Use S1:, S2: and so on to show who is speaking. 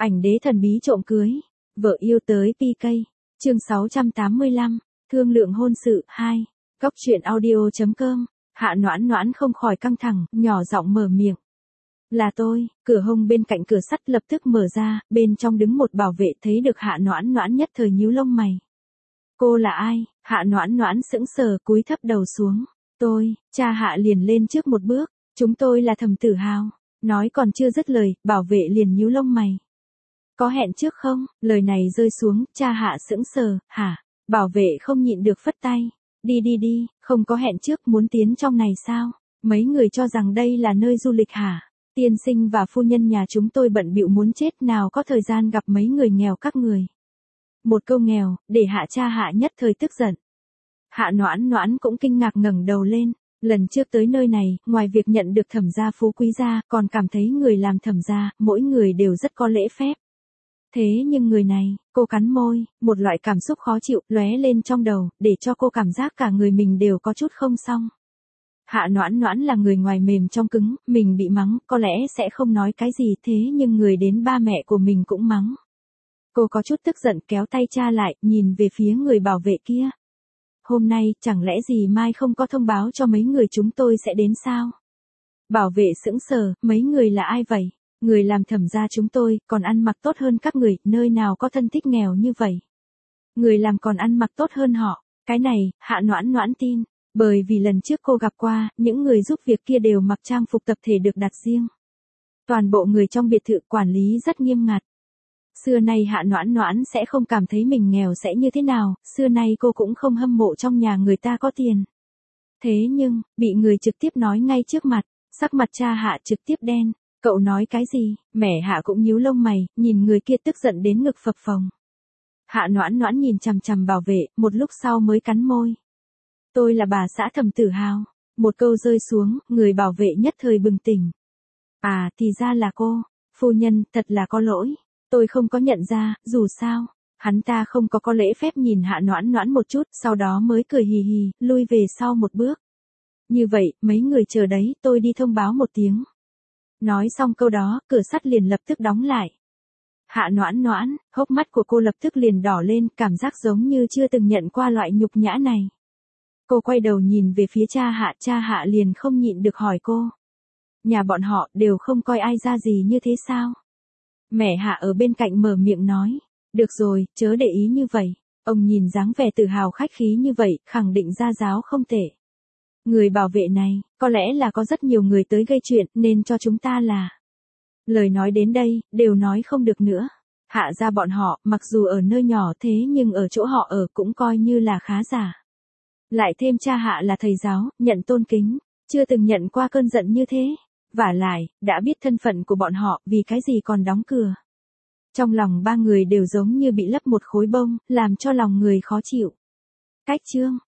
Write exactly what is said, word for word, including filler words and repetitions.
S1: Ảnh đế thần bí trộm cưới, vợ yêu tới pê ca. Chương sáu trăm tám mươi lăm, thương lượng hôn sự hai. Góc truyện audio chấm com. Hạ Noãn Noãn không khỏi căng thẳng, nhỏ giọng mở miệng. Là tôi. Cửa hông bên cạnh cửa sắt lập tức mở ra, bên trong đứng một bảo vệ, thấy được Hạ Noãn Noãn nhất thời nhíu lông mày. Cô là ai? Hạ Noãn Noãn sững sờ, cúi thấp đầu xuống. Tôi. Cha Hạ liền lên trước một bước. Chúng tôi là Thẩm Tử Hào. Nói còn chưa dứt lời, bảo vệ liền nhíu lông mày. Có hẹn trước không? Lời này rơi xuống, cha Hạ sững sờ. Hả? Bảo vệ không nhịn được phất tay. Đi đi đi, không có hẹn trước, muốn tiến trong này sao? Mấy người cho rằng đây là nơi du lịch hả? Tiên sinh và phu nhân nhà chúng tôi bận bịu muốn chết, nào có thời gian gặp mấy người nghèo các người. Một câu nghèo, để Hạ cha Hạ nhất thời tức giận. Hạ Noãn Noãn cũng kinh ngạc ngẩng đầu lên. Lần trước tới nơi này, ngoài việc nhận được Thẩm gia phú quý gia, còn cảm thấy người làm Thẩm gia, mỗi người đều rất có lễ phép. Thế nhưng người này, cô cắn môi, một loại cảm xúc khó chịu lóe lên trong đầu, để cho cô cảm giác cả người mình đều có chút không xong. Hạ Noãn Noãn là người ngoài mềm trong cứng, mình bị mắng, có lẽ sẽ không nói cái gì, thế nhưng người đến ba mẹ của mình cũng mắng. Cô có chút tức giận kéo tay cha lại, nhìn về phía người bảo vệ kia. Hôm nay, chẳng lẽ gì mai không có thông báo cho mấy người chúng tôi sẽ đến sao? Bảo vệ sững sờ, mấy người là ai vậy? Người làm Thẩm gia chúng tôi, còn ăn mặc tốt hơn các người, nơi nào có thân thích nghèo như vậy? Người làm còn ăn mặc tốt hơn họ, cái này, Hạ Noãn Noãn tin, bởi vì lần trước cô gặp qua, những người giúp việc kia đều mặc trang phục tập thể được đặt riêng. Toàn bộ người trong biệt thự quản lý rất nghiêm ngặt. Xưa nay Hạ Noãn Noãn sẽ không cảm thấy mình nghèo sẽ như thế nào, xưa nay cô cũng không hâm mộ trong nhà người ta có tiền. Thế nhưng, bị người trực tiếp nói ngay trước mặt, sắc mặt cha Hạ trực tiếp đen. Cậu nói cái gì? Mẹ Hạ cũng nhíu lông mày, nhìn người kia tức giận đến ngực phập phồng. Hạ Noãn Noãn nhìn chằm chằm bảo vệ, một lúc sau mới cắn môi. Tôi là bà xã Thẩm Tử Hào. Một câu rơi xuống, người bảo vệ nhất thời bừng tỉnh. À, thì ra là cô. Phu nhân, thật là có lỗi. Tôi không có nhận ra, dù sao. Hắn ta không có có lễ phép nhìn Hạ Noãn Noãn một chút, sau đó mới cười hì hì, lui về sau một bước. Như vậy, mấy người chờ đấy, tôi đi thông báo một tiếng. Nói xong câu đó, cửa sắt liền lập tức đóng lại. Hạ Noãn Noãn, hốc mắt của cô lập tức liền đỏ lên, cảm giác giống như chưa từng nhận qua loại nhục nhã này. Cô quay đầu nhìn về phía cha Hạ, cha Hạ liền không nhịn được hỏi cô. Nhà bọn họ đều không coi ai ra gì như thế sao? Mẹ Hạ ở bên cạnh mở miệng nói. Được rồi, chớ để ý như vậy. Ông nhìn dáng vẻ tự hào khách khí như vậy, khẳng định gia giáo không tệ. Người bảo vệ này, có lẽ là có rất nhiều người tới gây chuyện, nên cho chúng ta là. Lời nói đến đây, đều nói không được nữa. Hạ gia bọn họ, mặc dù ở nơi nhỏ thế nhưng ở chỗ họ ở cũng coi như là khá giả. Lại thêm cha Hạ là thầy giáo, nhận tôn kính, chưa từng nhận qua cơn giận như thế. Vả lại, đã biết thân phận của bọn họ, vì cái gì còn đóng cửa. Trong lòng ba người đều giống như bị lấp một khối bông, làm cho lòng người khó chịu. Cách chương.